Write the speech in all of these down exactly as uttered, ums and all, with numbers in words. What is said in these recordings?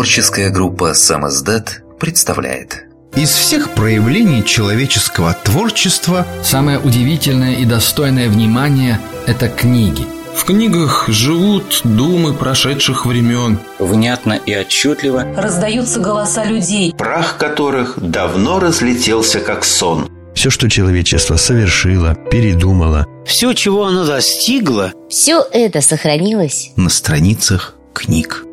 Творческая группа «Самиздат» представляет. Из всех проявлений человеческого творчества самое удивительное и достойное внимания – это книги. В книгах живут думы прошедших времен. Внятно и отчетливо раздаются голоса людей, прах которых давно разлетелся как сон. Все, что человечество совершило, передумало, все, чего оно достигло, все это сохранилось на страницах книг.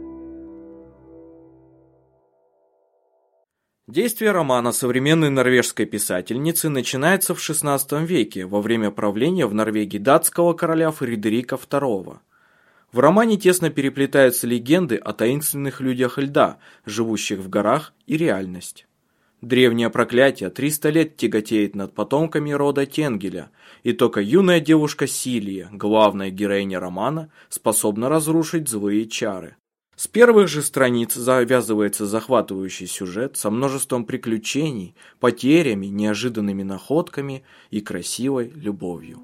Действие романа современной норвежской писательницы начинается в шестнадцатом веке, во время правления в Норвегии датского короля Фредерика второго. В романе тесно переплетаются легенды о таинственных людях льда, живущих в горах, и реальность. Древнее проклятие триста лет тяготеет над потомками рода Тенгеля, и только юная девушка Силия, главная героиня романа, способна разрушить злые чары. С первых же страниц завязывается захватывающий сюжет со множеством приключений, потерями, неожиданными находками и красивой любовью.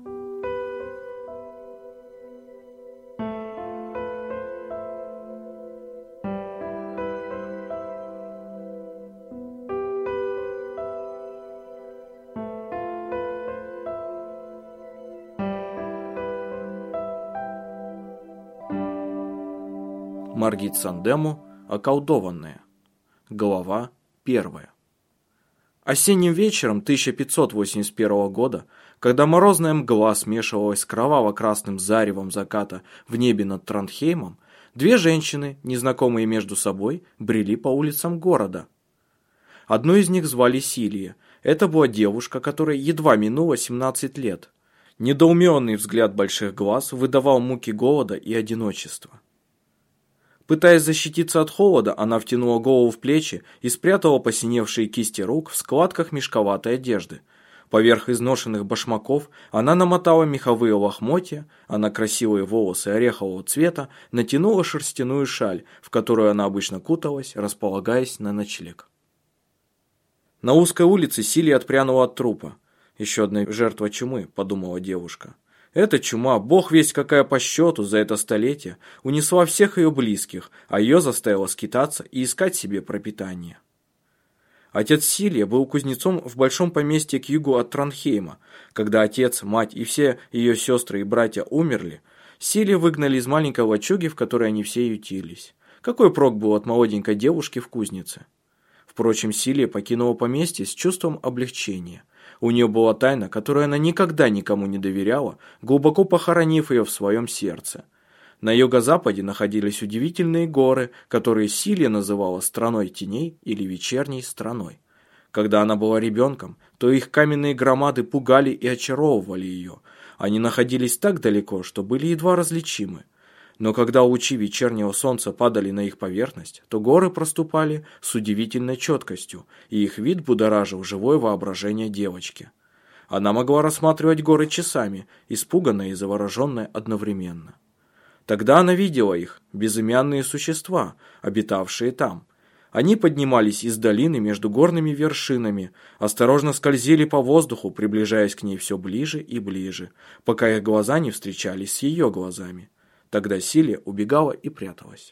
Маргит Сандемо «Околдованная». Глава первая. Осенним вечером тысяча пятьсот восемьдесят первого года, когда морозная мгла смешивалась с кроваво-красным заревом заката в небе над Тронхеймом, две женщины, незнакомые между собой, брели по улицам города. Одну из них звали Силия. Это была девушка, которой едва минуло семнадцать лет. Недоуменный взгляд больших глаз выдавал муки голода и одиночества. Пытаясь защититься от холода, она втянула голову в плечи и спрятала посиневшие кисти рук в складках мешковатой одежды. Поверх изношенных башмаков она намотала меховые лохмотья, а на красивые волосы орехового цвета натянула шерстяную шаль, в которую она обычно куталась, располагаясь на ночлег. На узкой улице Силия отпрянула от трупа. «Еще одна жертва чумы», – подумала девушка. Эта чума, бог весть какая по счету за это столетие, унесла всех ее близких, а ее заставила скитаться и искать себе пропитание. Отец Силия был кузнецом в большом поместье к югу от Тронхейма. Когда отец, мать и все ее сестры и братья умерли, Силия выгнали из маленькой лачуги, в которой они все ютились. Какой прок был от молоденькой девушки в кузнице? Впрочем, Силия покинула поместье с чувством облегчения. У нее была тайна, которую она никогда никому не доверяла, глубоко похоронив ее в своем сердце. На юго-западе находились удивительные горы, которые Силия называла «страной теней» или «вечерней страной». Когда она была ребенком, то их каменные громады пугали и очаровывали ее. Они находились так далеко, что были едва различимы. Но когда лучи вечернего солнца падали на их поверхность, то горы проступали с удивительной четкостью, и их вид будоражил живое воображение девочки. Она могла рассматривать горы часами, испуганная и завороженная одновременно. Тогда она видела их, безымянные существа, обитавшие там. Они поднимались из долины между горными вершинами, осторожно скользили по воздуху, приближаясь к ней все ближе и ближе, пока их глаза не встречались с ее глазами. Тогда Силия убегала и пряталась.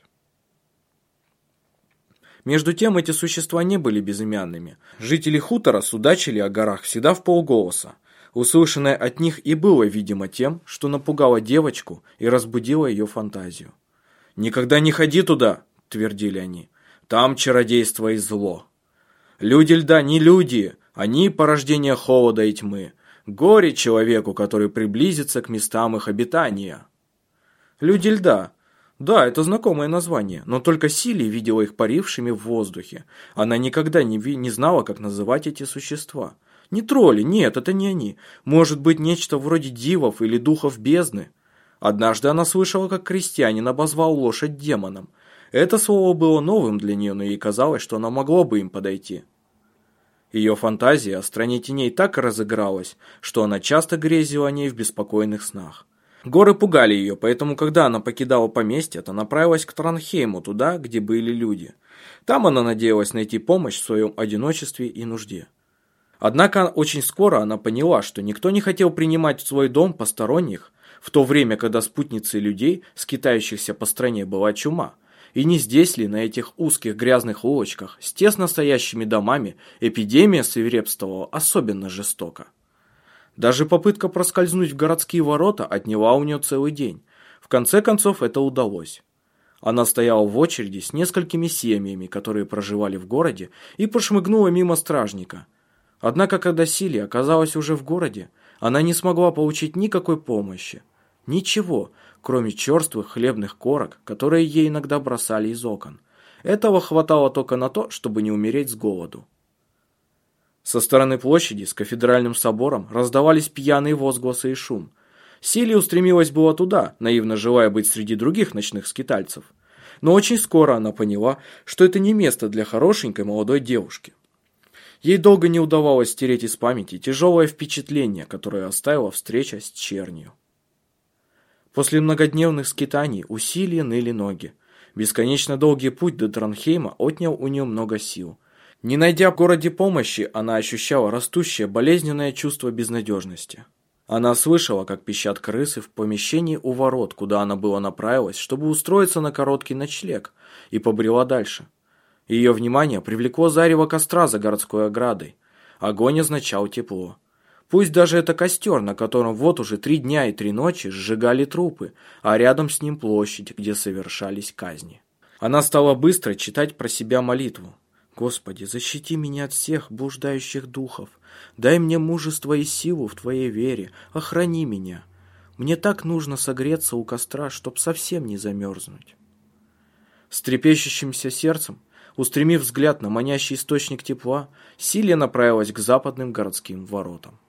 Между тем эти существа не были безымянными. Жители хутора судачили о горах всегда вполголоса. Услышанное от них и было, видимо, тем, что напугало девочку и разбудило ее фантазию. «Никогда не ходи туда», – твердили они, – «там чародейство и зло. Люди льда не люди, они порождение холода и тьмы. Горе человеку, который приблизится к местам их обитания». Люди льда. Да, это знакомое название, но только Силия видела их парившими в воздухе. Она никогда не, ви- не знала, как называть эти существа. Не тролли, нет, это не они. Может быть, нечто вроде дивов или духов бездны. Однажды она слышала, как крестьянин обозвал лошадь демоном. Это слово было новым для нее, но ей казалось, что она могла бы им подойти. Ее фантазия о стране теней так разыгралась, что она часто грезила о ней в беспокойных снах. Горы пугали ее, поэтому, когда она покидала поместье, то направилась к Тронхейму, туда, где были люди. Там она надеялась найти помощь в своем одиночестве и нужде. Однако очень скоро она поняла, что никто не хотел принимать в свой дом посторонних, в то время, когда спутницей людей, скитающихся по стране, была чума. И не здесь ли, на этих узких грязных улочках, с тесно стоящими домами, эпидемия свирепствовала особенно жестоко? Даже попытка проскользнуть в городские ворота отняла у нее целый день. В конце концов это удалось. Она стояла в очереди с несколькими семьями, которые проживали в городе, и прошмыгнула мимо стражника. Однако, когда Силия оказалась уже в городе, она не смогла получить никакой помощи. Ничего, кроме черствых хлебных корок, которые ей иногда бросали из окон. Этого хватало только на то, чтобы не умереть с голоду. Со стороны площади с кафедральным собором раздавались пьяные возгласы и шум. Силия устремилась было туда, наивно желая быть среди других ночных скитальцев. Но очень скоро она поняла, что это не место для хорошенькой молодой девушки. Ей долго не удавалось стереть из памяти тяжелое впечатление, которое оставила встреча с чернью. После многодневных скитаний у Силии ныли ноги. Бесконечно долгий путь до Транхейма отнял у нее много сил. Не найдя в городе помощи, она ощущала растущее болезненное чувство безнадежности. Она слышала, как пищат крысы в помещении у ворот, куда она была направилась, чтобы устроиться на короткий ночлег, и побрела дальше. Ее внимание привлекло зарево костра за городской оградой. Огонь означал тепло. Пусть даже это костер, на котором вот уже три дня и три ночи сжигали трупы, а рядом с ним площадь, где совершались казни. Она стала быстро читать про себя молитву. «Господи, защити меня от всех блуждающих духов. Дай мне мужество и силу в Твоей вере. Охрани меня. Мне так нужно согреться у костра, чтоб совсем не замерзнуть». С трепещущимся сердцем, устремив взгляд на манящий источник тепла, Силия направилась к западным городским воротам.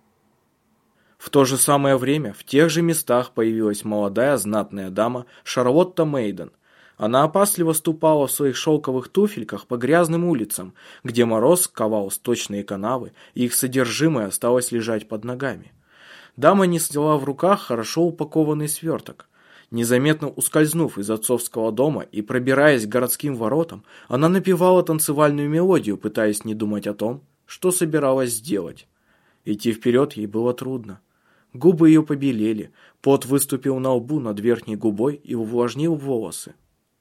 В то же самое время в тех же местах появилась молодая знатная дама Шарлотта Мейден. Она опасливо ступала в своих шелковых туфельках по грязным улицам, где мороз ковал сточные канавы, и их содержимое осталось лежать под ногами. Дама несла в руках хорошо упакованный сверток. Незаметно ускользнув из отцовского дома и пробираясь к городским воротам, она напевала танцевальную мелодию, пытаясь не думать о том, что собиралась сделать. Идти вперед ей было трудно. Губы ее побелели, пот выступил на лбу над верхней губой и увлажнил волосы.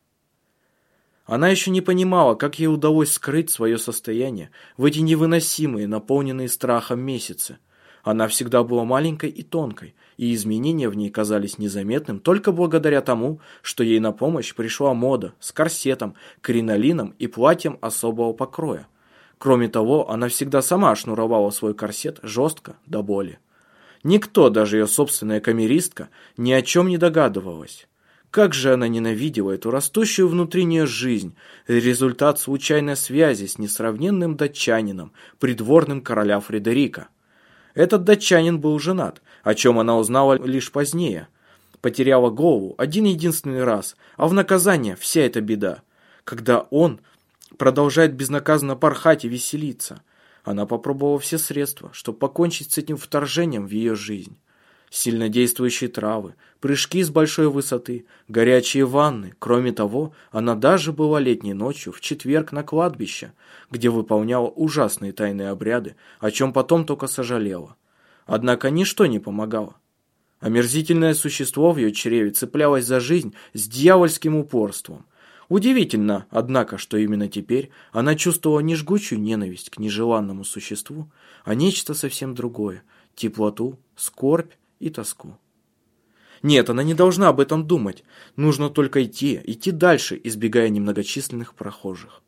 Она еще не понимала, как ей удалось скрыть свое состояние в эти невыносимые, наполненные страхом месяцы. Она всегда была маленькой и тонкой, и изменения в ней казались незаметным только благодаря тому, что ей на помощь пришла мода с корсетом, кринолином и платьем особого покроя. Кроме того, она всегда сама шнуровала свой корсет жестко до боли. Никто, даже ее собственная камеристка, ни о чем не догадывалась. Как же она ненавидела эту растущую внутри нее жизнь, результат случайной связи с несравненным датчанином, придворным короля Фредерика. Этот датчанин был женат, о чем она узнала лишь позднее. Потеряла голову один единственный раз, а в наказание вся эта беда, когда он продолжает безнаказанно порхать и веселиться. Она попробовала все средства, чтобы покончить с этим вторжением в ее жизнь. Сильнодействующие травы, прыжки с большой высоты, горячие ванны. Кроме того, она даже была летней ночью в четверг на кладбище, где выполняла ужасные тайные обряды, о чем потом только сожалела. Однако ничто не помогало. Омерзительное существо в ее чреве цеплялось за жизнь с дьявольским упорством. Удивительно, однако, что именно теперь она чувствовала не жгучую ненависть к нежеланному существу, а нечто совсем другое – теплоту, скорбь и тоску. Нет, она не должна об этом думать. Нужно только идти, идти дальше, избегая немногочисленных прохожих.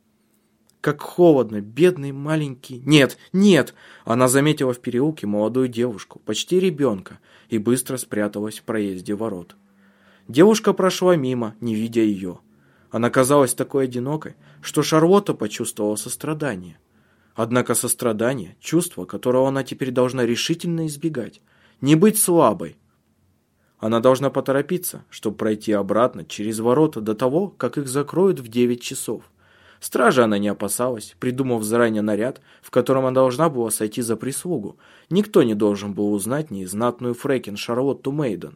Как холодно, бедный маленький... Нет, нет! Она заметила в переулке молодую девушку, почти ребенка, и быстро спряталась в проезде ворот. Девушка прошла мимо, не видя ее. Она казалась такой одинокой, что Шарлотта почувствовала сострадание. Однако сострадание – чувство, которого она теперь должна решительно избегать. Не быть слабой. Она должна поторопиться, чтобы пройти обратно через ворота до того, как их закроют в девять часов. Стражи она не опасалась, придумав заранее наряд, в котором она должна была сойти за прислугу. Никто не должен был узнать незнатную фрекен Шарлотту Мейден.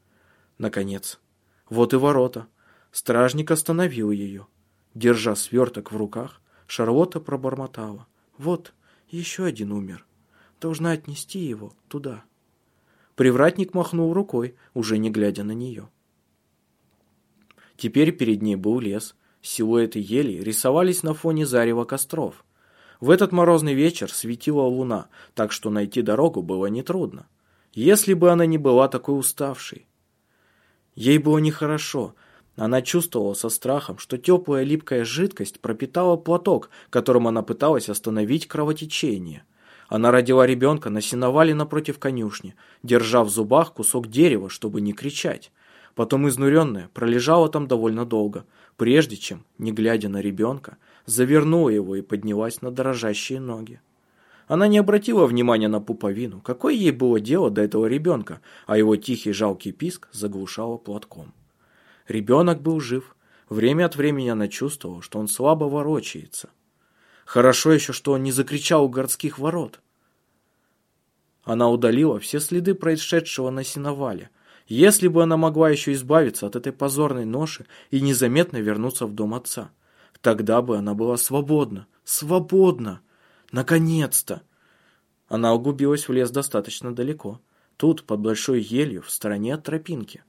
Наконец, вот и ворота. Стражник остановил ее. Держа сверток в руках, Шарлотта пробормотала. «Вот, еще один умер. Должна отнести его туда». Привратник махнул рукой, уже не глядя на нее. Теперь перед ней был лес. Силуэты елей рисовались на фоне зарева костров. В этот морозный вечер светила луна, так что найти дорогу было нетрудно. Если бы она не была такой уставшей. Ей было нехорошо. Она чувствовала со страхом, что теплая липкая жидкость пропитала платок, которым она пыталась остановить кровотечение. Она родила ребенка на сеновале напротив конюшни, держа в зубах кусок дерева, чтобы не кричать. Потом изнуренная пролежала там довольно долго, прежде чем, не глядя на ребенка, завернула его и поднялась на дрожащие ноги. Она не обратила внимания на пуповину. Какое ей было дело до этого ребенка, а его тихий жалкий писк заглушало платком. Ребенок был жив. Время от времени она чувствовала, что он слабо ворочается. Хорошо еще, что он не закричал у городских ворот. Она удалила все следы происшедшего на сеновале. Если бы она могла еще избавиться от этой позорной ноши и незаметно вернуться в дом отца, тогда бы она была свободна, свободна, наконец-то. Она углубилась в лес достаточно далеко, тут, под большой елью, в стороне от тропинки.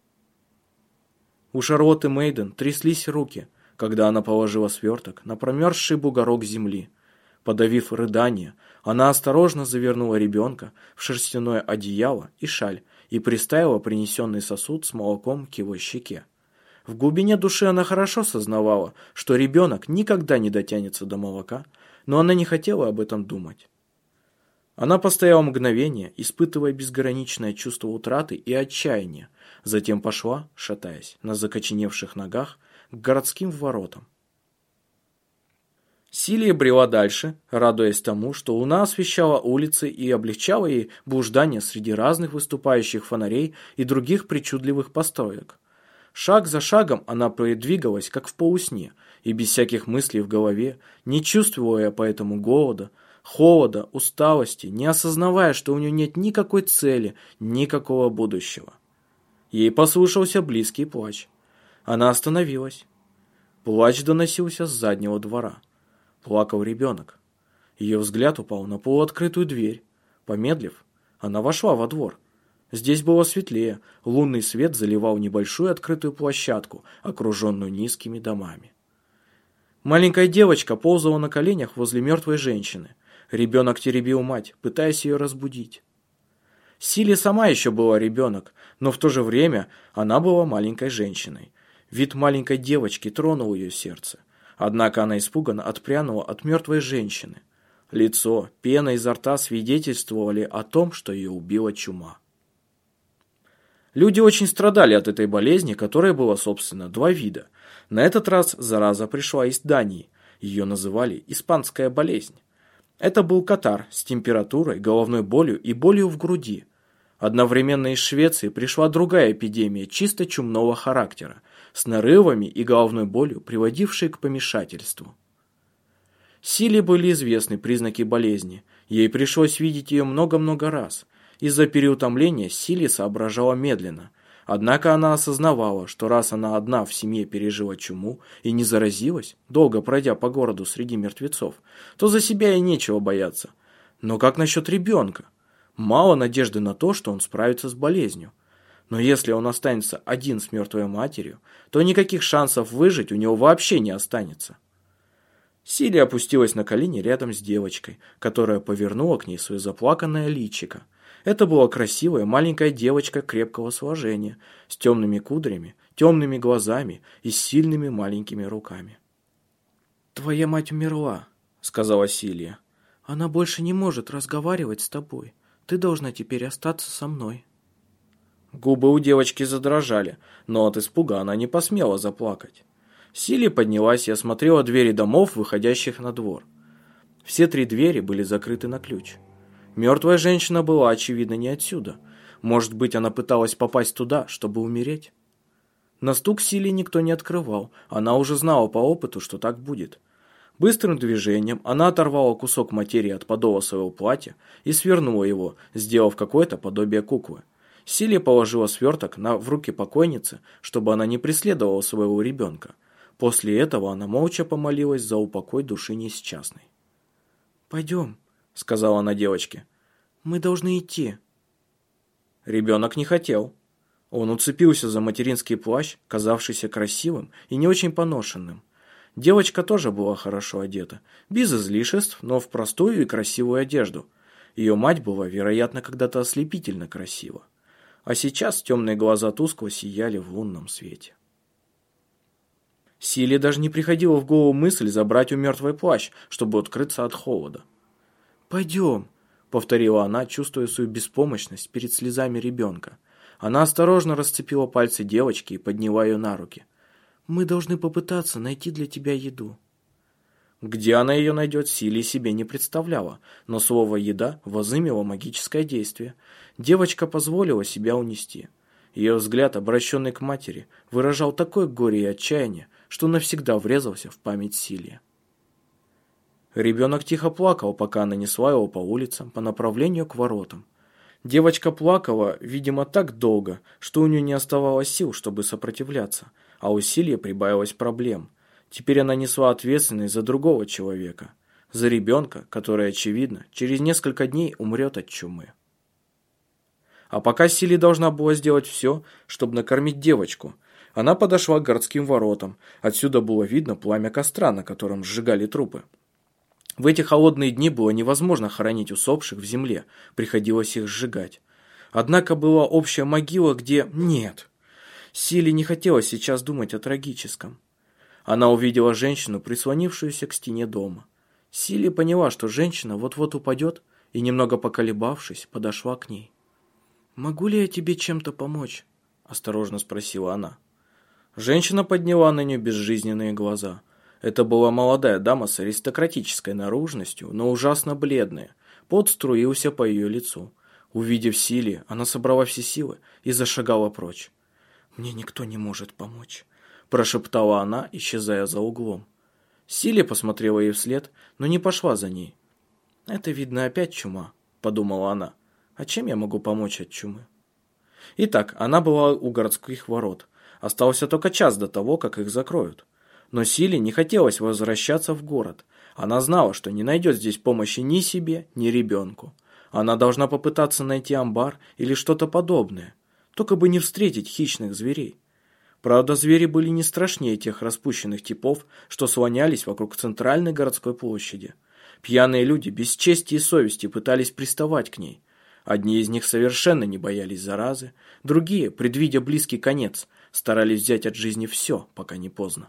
У Шарлотты Мейден тряслись руки, когда она положила сверток на промерзший бугорок земли. Подавив рыдание, она осторожно завернула ребенка в шерстяное одеяло и шаль и приставила принесенный сосуд с молоком к его щеке. В глубине души она хорошо сознавала, что ребенок никогда не дотянется до молока, но она не хотела об этом думать. Она постояла мгновение, испытывая безграничное чувство утраты и отчаяния, затем пошла, шатаясь на закоченевших ногах, к городским воротам. Силия брела дальше, радуясь тому, что луна освещала улицы и облегчала ей блуждание среди разных выступающих фонарей и других причудливых построек. Шаг за шагом она продвигалась, как в полусне, и без всяких мыслей в голове, не чувствуя поэтому голода, холода, усталости, не осознавая, что у нее нет никакой цели, никакого будущего. Ей послышался близкий плач. Она остановилась. Плач доносился с заднего двора. Плакал ребенок. Ее взгляд упал на полуоткрытую дверь. Помедлив, она вошла во двор. Здесь было светлее, лунный свет заливал небольшую открытую площадку, окруженную низкими домами. Маленькая девочка ползала на коленях возле мертвой женщины. Ребенок теребил мать, пытаясь ее разбудить. Силия сама еще была ребенок, но в то же время она была маленькой женщиной. Вид маленькой девочки тронул ее сердце. Однако она испуганно отпрянула от мертвой женщины. Лицо, пена изо рта свидетельствовали о том, что ее убила чума. Люди очень страдали от этой болезни, которая была, собственно, два вида. На этот раз зараза пришла из Дании. Ее называли «испанская болезнь». Это был катар с температурой, головной болью и болью в груди. Одновременно из Швеции пришла другая эпидемия чисто чумного характера, с нарывами и головной болью, приводившей к помешательству. Силе были известны признаки болезни, ей пришлось видеть ее много-много раз. Из-за переутомления Силе соображала медленно, однако она осознавала, что раз она одна в семье пережила чуму и не заразилась, долго пройдя по городу среди мертвецов, то за себя ей нечего бояться. Но как насчет ребенка? Мало надежды на то, что он справится с болезнью. Но если он останется один с мертвой матерью, то никаких шансов выжить у него вообще не останется. Силия опустилась на колени рядом с девочкой, которая повернула к ней свое заплаканное личико. Это была красивая маленькая девочка крепкого сложения, с темными кудрями, темными глазами и с сильными маленькими руками. «Твоя мать умерла», — сказала Силия. «Она больше не может разговаривать с тобой. Ты должна теперь остаться со мной». Губы у девочки задрожали, но от испуга она не посмела заплакать. Силия поднялась и осмотрела двери домов, выходящих на двор. Все три двери были закрыты на ключ. Мертвая женщина была, очевидно, не отсюда. Может быть, она пыталась попасть туда, чтобы умереть? На стук Силии никто не открывал, она уже знала по опыту, что так будет. Быстрым движением она оторвала кусок материи от подола своего платья и свернула его, сделав какое-то подобие куклы. Силия положила сверток на, в руки покойницы, чтобы она не преследовала своего ребенка. После этого она молча помолилась за упокой души несчастной. «Пойдем», — сказала она девочке. «Мы должны идти». Ребенок не хотел. Он уцепился за материнский плащ, казавшийся красивым и не очень поношенным. Девочка тоже была хорошо одета, без излишеств, но в простую и красивую одежду. Ее мать была, вероятно, когда-то ослепительно красива. А сейчас темные глаза тускло сияли в лунном свете. Силе даже не приходила в голову мысль забрать у мертвой плащ, чтобы открыться от холода. «Пойдем», — повторила она, чувствуя свою беспомощность перед слезами ребенка. Она осторожно расцепила пальцы девочки и подняла ее на руки. «Мы должны попытаться найти для тебя еду». Где она ее найдет, Силе себе не представляла, но слово «еда» возымело магическое действие. Девочка позволила себя унести. Ее взгляд, обращенный к матери, выражал такое горе и отчаяние, что навсегда врезался в память Силе. Ребенок тихо плакал, пока она несла его по улицам по направлению к воротам. Девочка плакала, видимо, так долго, что у нее не оставалось сил, чтобы сопротивляться, а у Силе прибавилось проблем. Теперь она несла ответственность за другого человека, за ребенка, который, очевидно, через несколько дней умрет от чумы. А пока Силе должна была сделать все, чтобы накормить девочку, она подошла к городским воротам. Отсюда было видно пламя костра, на котором сжигали трупы. В эти холодные дни было невозможно хоронить усопших в земле, приходилось их сжигать. Однако была общая могила, где... Нет, Силе не хотелось сейчас думать о трагическом. Она увидела женщину, прислонившуюся к стене дома. Силе поняла, что женщина вот-вот упадет, и, немного поколебавшись, подошла к ней. «Могу ли я тебе чем-то помочь?» – осторожно спросила она. Женщина подняла на нее безжизненные глаза. Это была молодая дама с аристократической наружностью, но ужасно бледная. Пот струился по ее лицу. Увидев Силе, она собрала все силы и зашагала прочь. «Мне никто не может помочь», – прошептала она, исчезая за углом. Силе посмотрела ей вслед, но не пошла за ней. «Это, видно, опять чума», – подумала она. «А чем я могу помочь от чумы?» Итак, она была у городских ворот. Остался только час до того, как их закроют. Но Силе не хотелось возвращаться в город. Она знала, что не найдет здесь помощи ни себе, ни ребенку. Она должна попытаться найти амбар или что-то подобное. Только бы не встретить хищных зверей. Правда, звери были не страшнее тех распущенных типов, что слонялись вокруг центральной городской площади. Пьяные люди без чести и совести пытались приставать к ней. Одни из них совершенно не боялись заразы, другие, предвидя близкий конец, старались взять от жизни все, пока не поздно.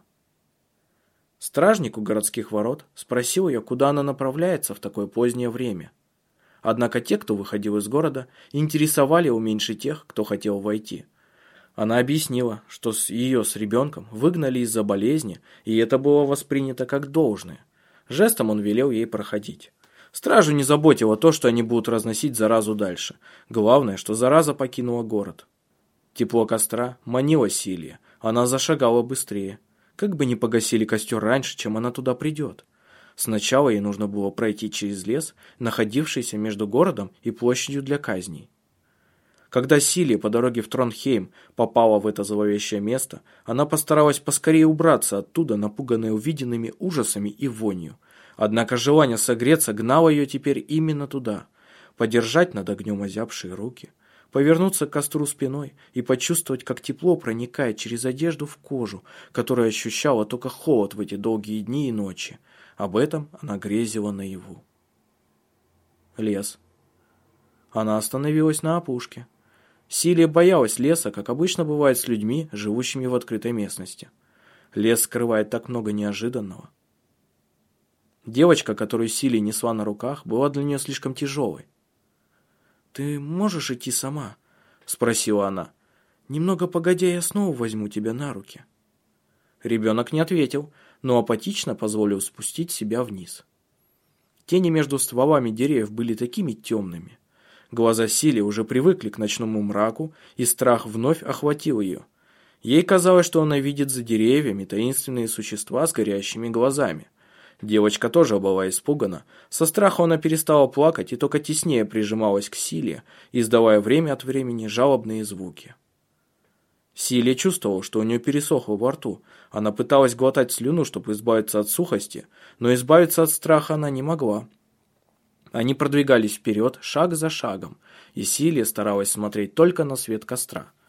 Стражник у городских ворот спросил ее, куда она направляется в такое позднее время. Однако те, кто выходил из города, интересовали его меньше тех, кто хотел войти. Она объяснила, что с ее с ребенком выгнали из-за болезни, и это было воспринято как должное. Жестом он велел ей проходить. Стражу не заботило то, что они будут разносить заразу дальше. Главное, что зараза покинула город. Тепло костра манило Силе, она зашагала быстрее. Как бы ни погасили костер раньше, чем она туда придет. Сначала ей нужно было пройти через лес, находившийся между городом и площадью для казней. Когда Силе по дороге в Тронхейм попала в это зловещее место, она постаралась поскорее убраться оттуда, напуганная увиденными ужасами и вонью. Однако желание согреться гнало ее теперь именно туда. Подержать над огнем озябшие руки, повернуться к костру спиной и почувствовать, как тепло проникает через одежду в кожу, которая ощущала только холод в эти долгие дни и ночи. Об этом она грезила наяву. Лес. Она остановилась на опушке. Силе боялась леса, как обычно бывает с людьми, живущими в открытой местности. Лес скрывает так много неожиданного. Девочка, которую Силе несла на руках, была для нее слишком тяжелой. «Ты можешь идти сама?» – спросила она. «Немного погодя, я снова возьму тебя на руки». Ребенок не ответил, но апатично позволил спустить себя вниз. Тени между стволами деревьев были такими темными. Глаза Силе уже привыкли к ночному мраку, и страх вновь охватил ее. Ей казалось, что она видит за деревьями таинственные существа с горящими глазами. Девочка тоже была испугана. Со страха она перестала плакать и только теснее прижималась к Силе, издавая время от времени жалобные звуки. Силе чувствовала, что у нее пересохло во рту. Она пыталась глотать слюну, чтобы избавиться от сухости, но избавиться от страха она не могла. Они продвигались вперед шаг за шагом, и Силе старалась смотреть только на свет костра.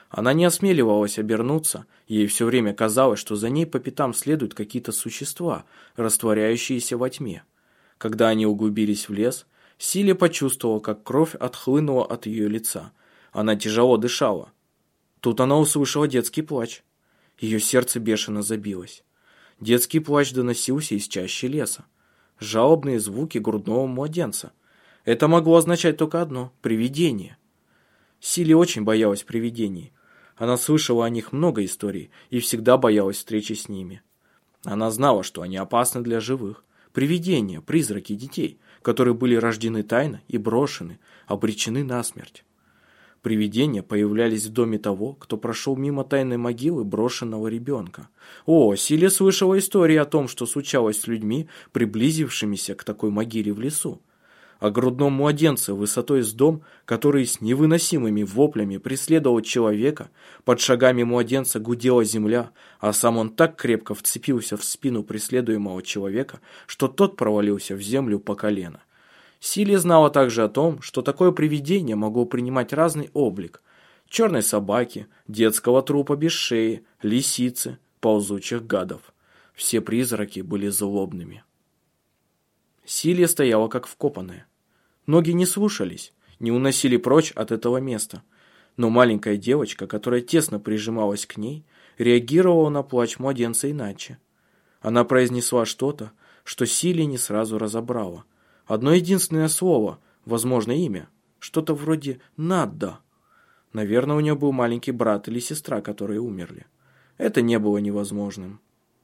Она не осмеливалась обернуться, ей все время казалось, что за ней по пятам следуют какие-то существа, растворяющиеся во тьме. Когда они углубились в лес, Силия почувствовала, как кровь отхлынула от ее лица. Она тяжело дышала. Тут она услышала детский плач. Ее сердце бешено забилось. Детский плач доносился из чащи леса. Жалобные звуки грудного младенца. Это могло означать только одно – привидение. Силия очень боялась привидений. Она слышала о них много историй и всегда боялась встречи с ними. Она знала, что они опасны для живых. Привидения, призраки детей, которые были рождены тайно и брошены, обречены на смерть. Привидения появлялись в доме того, кто прошел мимо тайной могилы брошенного ребенка. О, Силия слышала истории о том, что случалось с людьми, приблизившимися к такой могиле в лесу. О грудном младенце высотой с дом, который с невыносимыми воплями преследовал человека, под шагами младенца гудела земля, а сам он так крепко вцепился в спину преследуемого человека, что тот провалился в землю по колено. Силия знала также о том, что такое привидение могло принимать разный облик: черной собаки, детского трупа без шеи, лисицы, ползучих гадов. Все призраки были злобными. Силия стояла как вкопанная. Ноги не слушались, не уносили прочь от этого места. Но маленькая девочка, которая тесно прижималась к ней, реагировала на плач младенца иначе. Она произнесла что-то, что Силия не сразу разобрала. Одно единственное слово, возможно, имя, что-то вроде «Надда». Наверное, у нее был маленький брат или сестра, которые умерли. Это не было невозможным.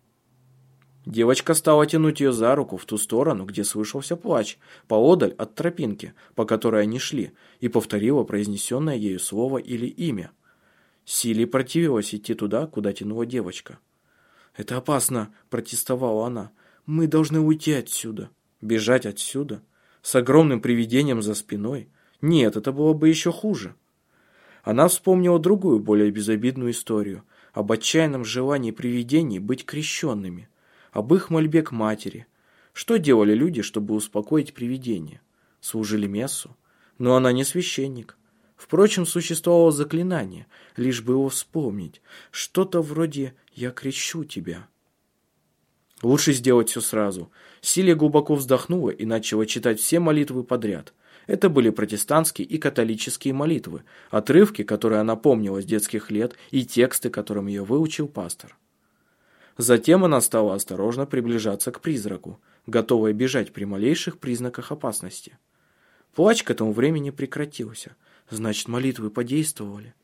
Девочка стала тянуть ее за руку в ту сторону, где слышался плач, поодаль от тропинки, по которой они шли, и повторила произнесенное ею слово или имя. Силии противилась идти туда, куда тянула девочка. «Это опасно», – протестовала она. «Мы должны уйти отсюда». Бежать отсюда? С огромным привидением за спиной? Нет, это было бы еще хуже. Она вспомнила другую, более безобидную историю об отчаянном желании привидений быть крещенными, об их мольбе к матери. Что делали люди, чтобы успокоить привидение? Служили мессу? Но она не священник. Впрочем, существовало заклинание, лишь бы его вспомнить. Что-то вроде «я крещу тебя». Лучше сделать все сразу. Силия глубоко вздохнула и начала читать все молитвы подряд. Это были протестантские и католические молитвы, отрывки, которые она помнила с детских лет, и тексты, которым ее выучил пастор. Затем она стала осторожно приближаться к призраку, готовая бежать при малейших признаках опасности. Плач к этому времени прекратился. Значит, молитвы подействовали.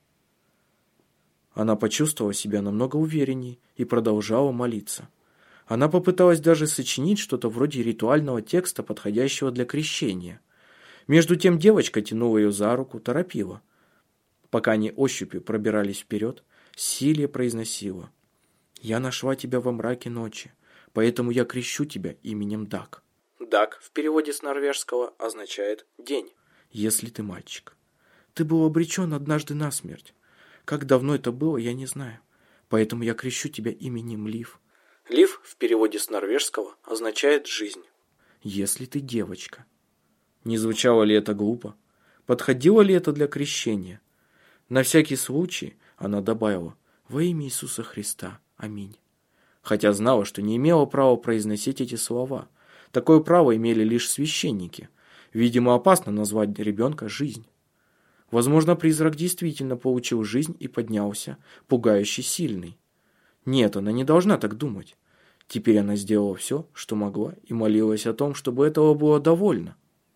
Она почувствовала себя намного уверенней и продолжала молиться. Она попыталась даже сочинить что-то вроде ритуального текста, подходящего для крещения. Между тем девочка тянула ее за руку, торопила. Пока они ощупью пробирались вперед, Силия произносила: «Я нашла тебя во мраке ночи, поэтому я крещу тебя именем Даг». «Даг» в переводе с норвежского означает «день», если ты мальчик. Ты был обречен однажды на смерть. Как давно это было, я не знаю, поэтому я крещу тебя именем Лив. Лив в переводе с норвежского означает «жизнь». Если ты девочка. Не звучало ли это глупо? Подходило ли это для крещения? На всякий случай она добавила: «Во имя Иисуса Христа. Аминь». Хотя знала, что не имела права произносить эти слова. Такое право имели лишь священники. Видимо, опасно назвать ребенка «жизнь». Возможно, призрак действительно получил жизнь и поднялся, пугающе сильный. Нет, она не должна так думать. Теперь она сделала все, что могла, и молилась о том, чтобы этого было довольно.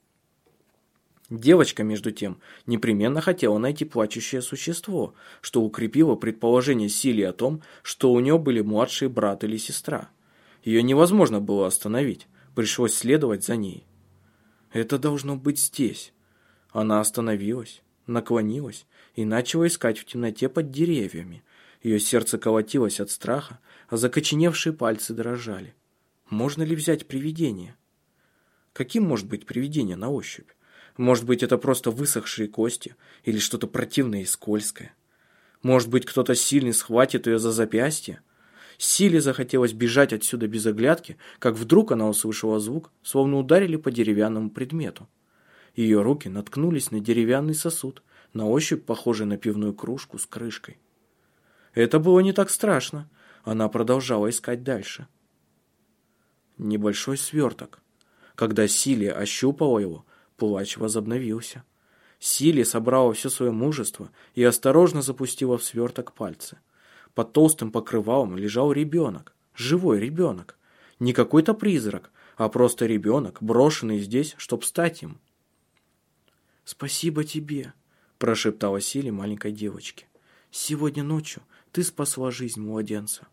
Девочка, между тем, непременно хотела найти плачущее существо, что укрепило предположение Силии о том, что у нее были младший брат или сестра. Ее невозможно было остановить, пришлось следовать за ней. Это должно быть здесь. Она остановилась, наклонилась и начала искать в темноте под деревьями. Ее сердце колотилось от страха, а закоченевшие пальцы дрожали. Можно ли взять привидение? Каким может быть привидение на ощупь? Может быть, это просто высохшие кости или что-то противное и скользкое? Может быть, кто-то сильный схватит ее за запястье? Силе захотелось бежать отсюда без оглядки, как вдруг она услышала звук, словно ударили по деревянному предмету. Ее руки наткнулись на деревянный сосуд, на ощупь похожий на пивную кружку с крышкой. Это было не так страшно. Она продолжала искать дальше. Небольшой сверток. Когда Силия ощупала его, плач возобновился. Силия собрала все свое мужество и осторожно запустила в сверток пальцы. Под толстым покрывалом лежал ребенок. Живой ребенок. Не какой-то призрак, а просто ребенок, брошенный здесь, чтоб стать им. «Спасибо тебе», – прошептала Силия маленькой девочке. «Сегодня ночью ты спасла жизнь младенца».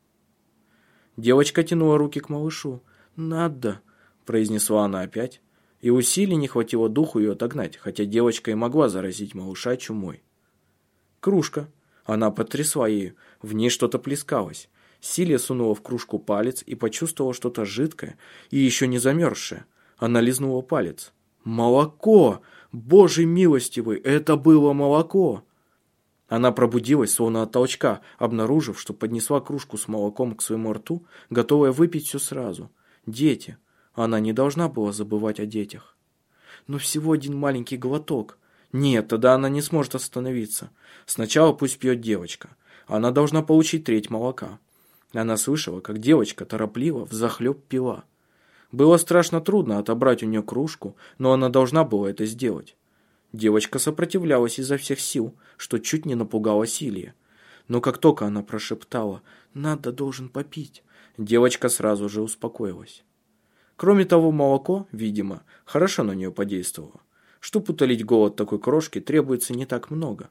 Девочка тянула руки к малышу. «Надо», – произнесла она опять, и у Силии не хватило духу ее отогнать, хотя девочка и могла заразить малыша чумой. Кружка. Она потрясла ею, в ней что-то плескалось. Силия сунула в кружку палец и почувствовала что-то жидкое и еще не замерзшее. Она лизнула палец. «Молоко! Боже милостивый, это было молоко!» Она пробудилась, словно от толчка, обнаружив, что поднесла кружку с молоком к своему рту, готовая выпить все сразу. Дети. Она не должна была забывать о детях. Но всего один маленький глоток. Нет, тогда она не сможет остановиться. Сначала пусть пьет девочка. Она должна получить треть молока. Она слышала, как девочка торопливо взахлеб пила. Было страшно трудно отобрать у нее кружку, но она должна была это сделать. Девочка сопротивлялась изо всех сил, что чуть не напугала Силия. Но как только она прошептала «надо, должен попить», девочка сразу же успокоилась. Кроме того, молоко, видимо, хорошо на нее подействовало. Чтобы утолить голод такой крошки, требуется не так много.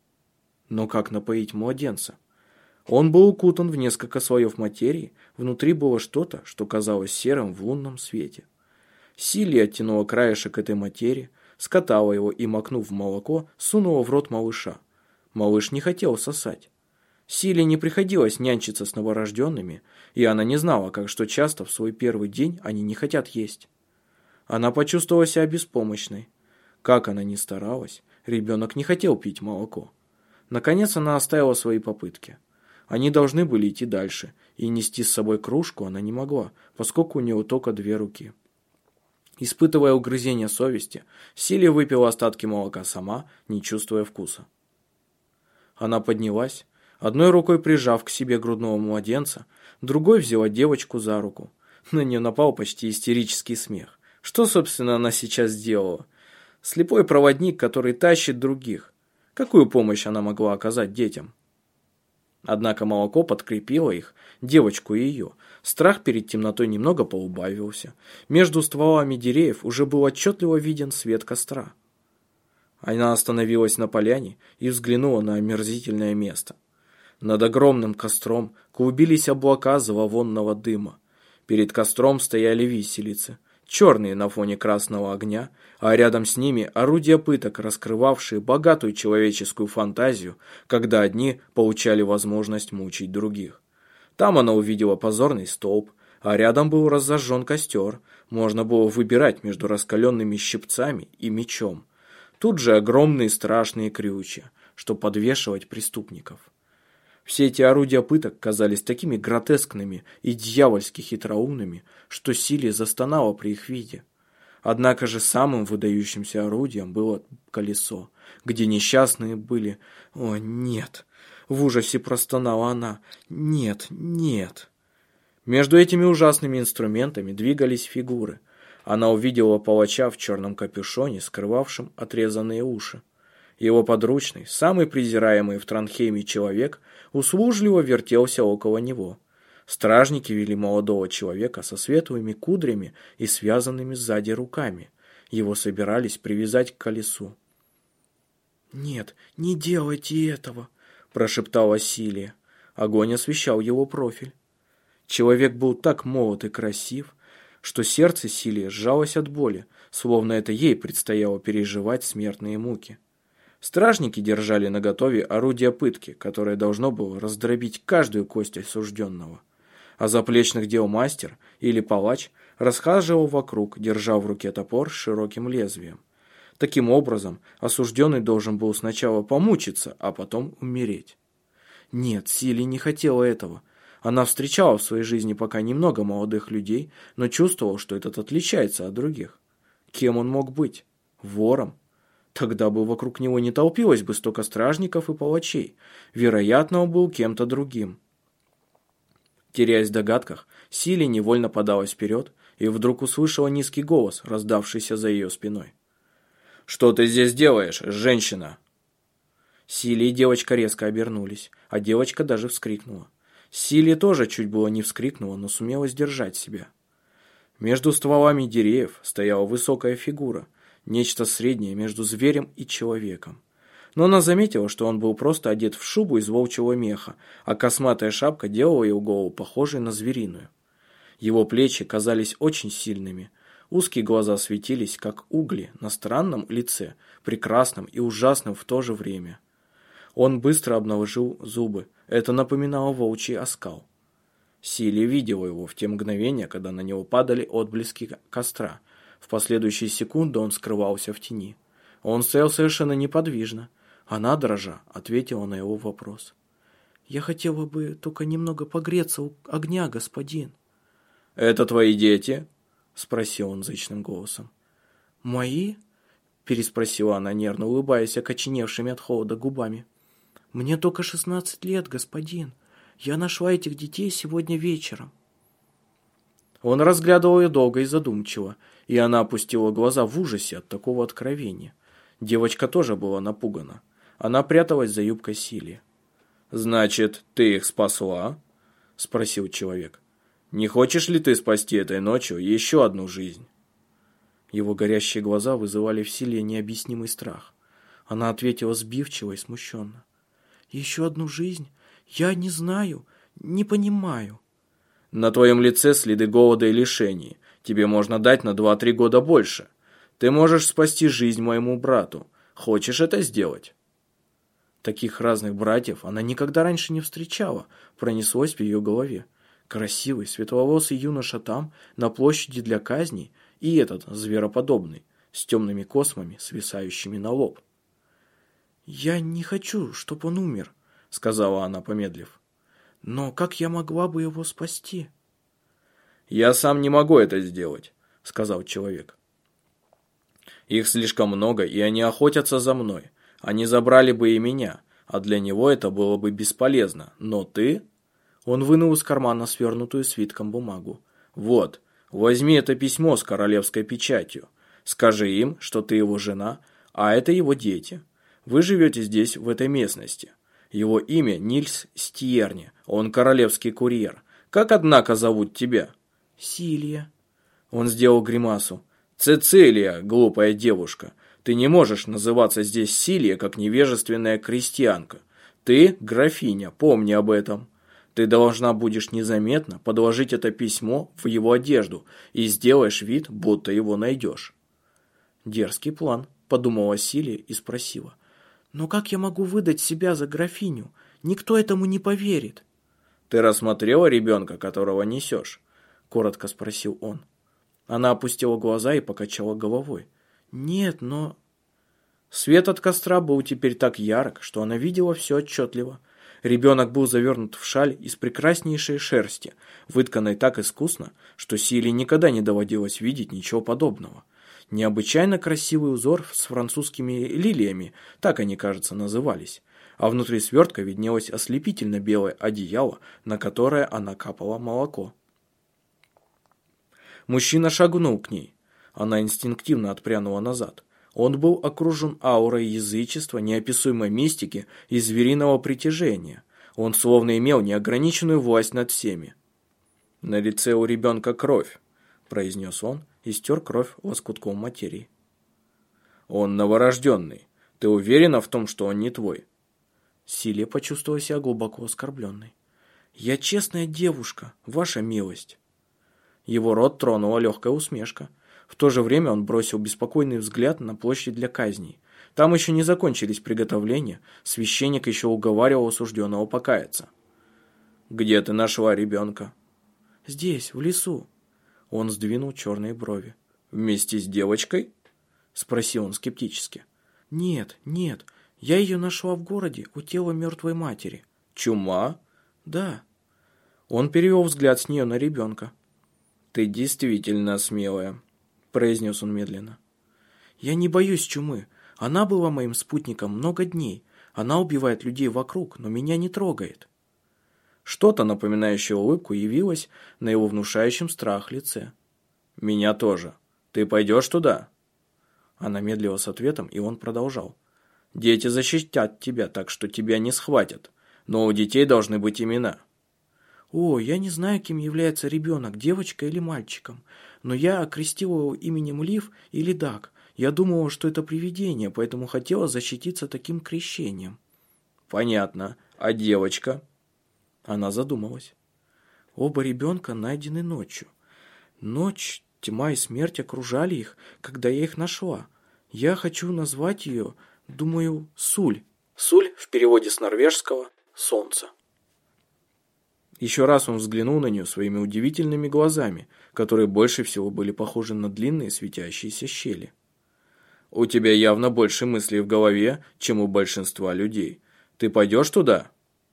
Но как напоить младенца? Он был укутан в несколько слоев материи, внутри было что-то, что казалось серым в лунном свете. Силия оттянула краешек этой материи, скатала его и, макнув в молоко, сунула в рот малыша. Малыш не хотел сосать. Силе не приходилось нянчиться с новорожденными, и она не знала, как что часто в свой первый день они не хотят есть. Она почувствовала себя беспомощной. Как она ни старалась, ребенок не хотел пить молоко. Наконец она оставила свои попытки. Они должны были идти дальше, и нести с собой кружку она не могла, поскольку у нее только две руки. Испытывая угрызение совести, Силия выпила остатки молока сама, не чувствуя вкуса. Она поднялась, одной рукой прижав к себе грудного младенца, другой взяла девочку за руку. На нее напал почти истерический смех. Что, собственно, она сейчас сделала? Слепой проводник, который тащит других. Какую помощь она могла оказать детям? Однако молоко подкрепило их, девочку и ее. Страх перед темнотой немного поубавился. Между стволами деревьев уже был отчетливо виден свет костра. Она остановилась на поляне и взглянула на омерзительное место. Над огромным костром клубились облака зловонного дыма. Перед костром стояли виселицы, черные на фоне красного огня, а рядом с ними орудия пыток, раскрывавшие богатую человеческую фантазию, когда одни получали возможность мучить других. Там она увидела позорный столб, а рядом был разожжен костер, можно было выбирать между раскаленными щипцами и мечом. Тут же огромные страшные крючья, что подвешивать преступников. Все эти орудия пыток казались такими гротескными и дьявольски хитроумными, что Силия застонала при их виде. Однако же самым выдающимся орудием было колесо, где несчастные были... О, нет! В ужасе простонала она. Нет, нет! Между этими ужасными инструментами двигались фигуры. Она увидела палача в черном капюшоне, скрывавшем отрезанные уши. Его подручный, самый презираемый в Транхейме человек, услужливо вертелся около него. Стражники вели молодого человека со светлыми кудрями и связанными сзади руками. Его собирались привязать к колесу. «Нет, не делайте этого!» – прошептала Силия. Огонь освещал его профиль. Человек был так молод и красив, что сердце Силии сжалось от боли, словно это ей предстояло переживать смертные муки. Стражники держали наготове орудие пытки, которое должно было раздробить каждую кость осужденного. А заплечных дел мастер или палач расхаживал вокруг, держа в руке топор с широким лезвием. Таким образом, осужденный должен был сначала помучиться, а потом умереть. Нет, Силия не хотела этого. Она встречала в своей жизни пока немного молодых людей, но чувствовала, что этот отличается от других. Кем он мог быть? Вором? Тогда бы вокруг него не толпилось бы столько стражников и палачей. Вероятно, он был кем-то другим. Теряясь в догадках, Силия невольно подалась вперед и вдруг услышала низкий голос, раздавшийся за ее спиной. «Что ты здесь делаешь, женщина?» Силия и девочка резко обернулись, а девочка даже вскрикнула. Силия тоже чуть было не вскрикнула, но сумела сдержать себя. Между стволами деревьев стояла высокая фигура, нечто среднее между зверем и человеком. Но она заметила, что он был просто одет в шубу из волчьего меха, а косматая шапка делала его голову похожей на звериную. Его плечи казались очень сильными, узкие глаза светились, как угли, на странном лице, прекрасном и ужасном в то же время. Он быстро обнажил зубы, это напоминало волчий оскал. Силия видела его в те мгновения, когда на него падали отблески костра. В последующие секунды он скрывался в тени. Он стоял совершенно неподвижно. Она, дрожа, ответила на его вопрос. «Я хотела бы только немного погреться у огня, господин». «Это твои дети?» – спросил он зычным голосом. «Мои?» – переспросила она, нервно улыбаясь окоченевшими от холода губами. «Мне только шестнадцать лет, господин. Я нашла этих детей сегодня вечером». Он разглядывал ее долго и задумчиво, и она опустила глаза в ужасе от такого откровения. Девочка тоже была напугана. Она пряталась за юбкой Силии. «Значит, ты их спасла?» – спросил человек. «Не хочешь ли ты спасти этой ночью еще одну жизнь?» Его горящие глаза вызывали в Силии необъяснимый страх. Она ответила сбивчиво и смущенно. «Еще одну жизнь? Я не знаю, не понимаю». «На твоем лице следы голода и лишений. Тебе можно дать на два-три года больше. Ты можешь спасти жизнь моему брату. Хочешь это сделать?» Таких разных братьев она никогда раньше не встречала, пронеслось в ее голове. Красивый, светловолосый юноша там, на площади для казней, и этот, звероподобный, с темными космами, свисающими на лоб. «Я не хочу, чтобы он умер», — сказала она, помедлив. «Но как я могла бы его спасти?» «Я сам не могу это сделать», — сказал человек. «Их слишком много, и они охотятся за мной. Они забрали бы и меня, а для него это было бы бесполезно. Но ты...» Он вынул из кармана свернутую свитком бумагу. «Вот, возьми это письмо с королевской печатью. Скажи им, что ты его жена, а это его дети. Вы живете здесь, в этой местности. Его имя Нильс Стьерни, он королевский курьер. Как, однако, зовут тебя?» «Силия». Он сделал гримасу. «Цецилия, глупая девушка. Ты не можешь называться здесь Силия, как невежественная крестьянка. Ты графиня, помни об этом. Ты должна будешь незаметно подложить это письмо в его одежду и сделаешь вид, будто его найдешь». «Дерзкий план», — подумала Силия и спросила. «Но как я могу выдать себя за графиню? Никто этому не поверит». «Ты рассмотрела ребенка, которого несешь?» — коротко спросил он. Она опустила глаза и покачала головой. «Нет, но...» Свет от костра был теперь так ярок, что она видела все отчетливо. Ребенок был завернут в шаль из прекраснейшей шерсти, вытканной так искусно, что Силии никогда не доводилось видеть ничего подобного. Необычайно красивый узор с французскими лилиями, так они, кажется, назывались. А внутри свертка виднелось ослепительно белое одеяло, на которое она капала молоко. Мужчина шагнул к ней. Она инстинктивно отпрянула назад. Он был окружен аурой язычества, неописуемой мистики и звериного притяжения. Он словно имел неограниченную власть над всеми. «На лице у ребенка кровь», – произнес он и стер кровь лоскутком материи. «Он новорожденный. Ты уверена в том, что он не твой?» Силия почувствовала себя глубоко оскорбленной. «Я честная девушка, ваша милость». Его рот тронула легкая усмешка. В то же время он бросил беспокойный взгляд на площадь для казней. Там еще не закончились приготовления, священник еще уговаривал осужденного покаяться. «Где ты нашла ребенка?» «Здесь, в лесу». Он сдвинул черные брови. «Вместе с девочкой?» – спросил он скептически. «Нет, нет, я ее нашла в городе у тела мертвой матери». «Чума?» «Да». Он перевел взгляд с нее на ребенка. «Ты действительно смелая», – произнес он медленно. «Я не боюсь чумы. Она была моим спутником много дней. Она убивает людей вокруг, но меня не трогает». Что-то, напоминающее улыбку, явилось на его внушающем страх лице. «Меня тоже. Ты пойдешь туда?» Она медлила с ответом, и он продолжал. «Дети защитят тебя, так что тебя не схватят. Но у детей должны быть имена». «О, я не знаю, кем является ребенок, девочкой или мальчиком, но я окрестила его именем Лив или Даг. Я думала, что это привидение, поэтому хотела защититься таким крещением». «Понятно. А девочка?» Она задумалась. «Оба ребенка найдены ночью. Ночь, тьма и смерть окружали их, когда я их нашла. Я хочу назвать ее, думаю, Суль». Суль в переводе с норвежского «солнце». Еще раз он взглянул на нее своими удивительными глазами, которые больше всего были похожи на длинные светящиеся щели. «У тебя явно больше мыслей в голове, чем у большинства людей. Ты пойдешь туда?»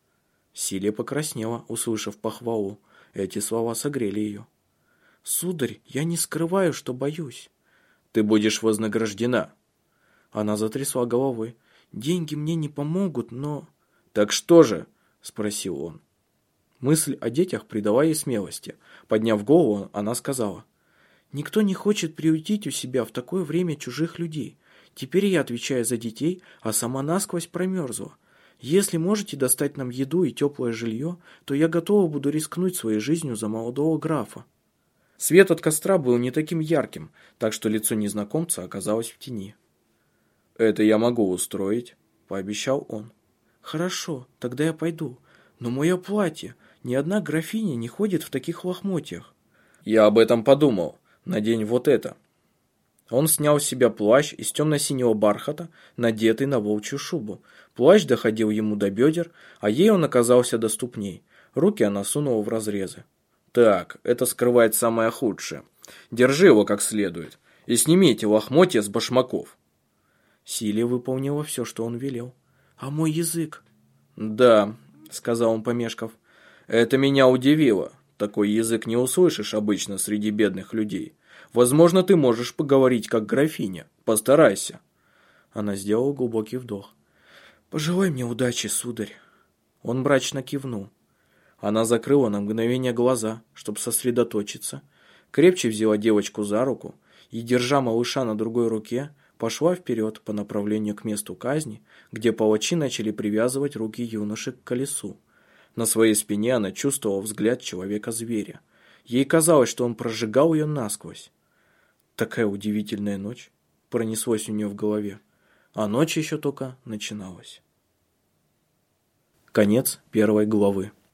Силия покраснела, услышав похвалу. Эти слова согрели ее. «Сударь, я не скрываю, что боюсь». «Ты будешь вознаграждена». Она затрясла головой. «Деньги мне не помогут, но...» «Так что же?» – спросил он. Мысль о детях придала ей смелости. Подняв голову, она сказала: «Никто не хочет приютить у себя в такое время чужих людей. Теперь я отвечаю за детей, а сама насквозь промерзла. Если можете достать нам еду и теплое жилье, то я готова буду рискнуть своей жизнью за молодого графа». Свет от костра был не таким ярким, так что лицо незнакомца оказалось в тени. «Это я могу устроить», – пообещал он. «Хорошо, тогда я пойду. Но мое платье, ни одна графиня не ходит в таких лохмотьях». «Я об этом подумал. Надень вот это». Он снял с себя плащ из темно-синего бархата, надетый на волчью шубу. Плащ доходил ему до бедер, а ей он оказался до ступней. Руки она сунула в разрезы. «Так, это скрывает самое худшее. Держи его как следует и сними эти лохмотья с башмаков». Силия выполнила все, что он велел. «А мой язык?» «Да», — сказал он, помешков, — «это меня удивило. Такой язык не услышишь обычно среди бедных людей. Возможно, ты можешь поговорить как графиня. Постарайся». Она сделала глубокий вдох. «Пожелай мне удачи, сударь». Он мрачно кивнул. Она закрыла на мгновение глаза, чтобы сосредоточиться, крепче взяла девочку за руку и, держа малыша на другой руке, пошла вперед по направлению к месту казни, где палачи начали привязывать руки юноши к колесу. На своей спине она чувствовала взгляд человека-зверя. Ей казалось, что он прожигал ее насквозь. Такая удивительная ночь пронеслась у нее в голове, а ночь еще только начиналась. Конец первой главы.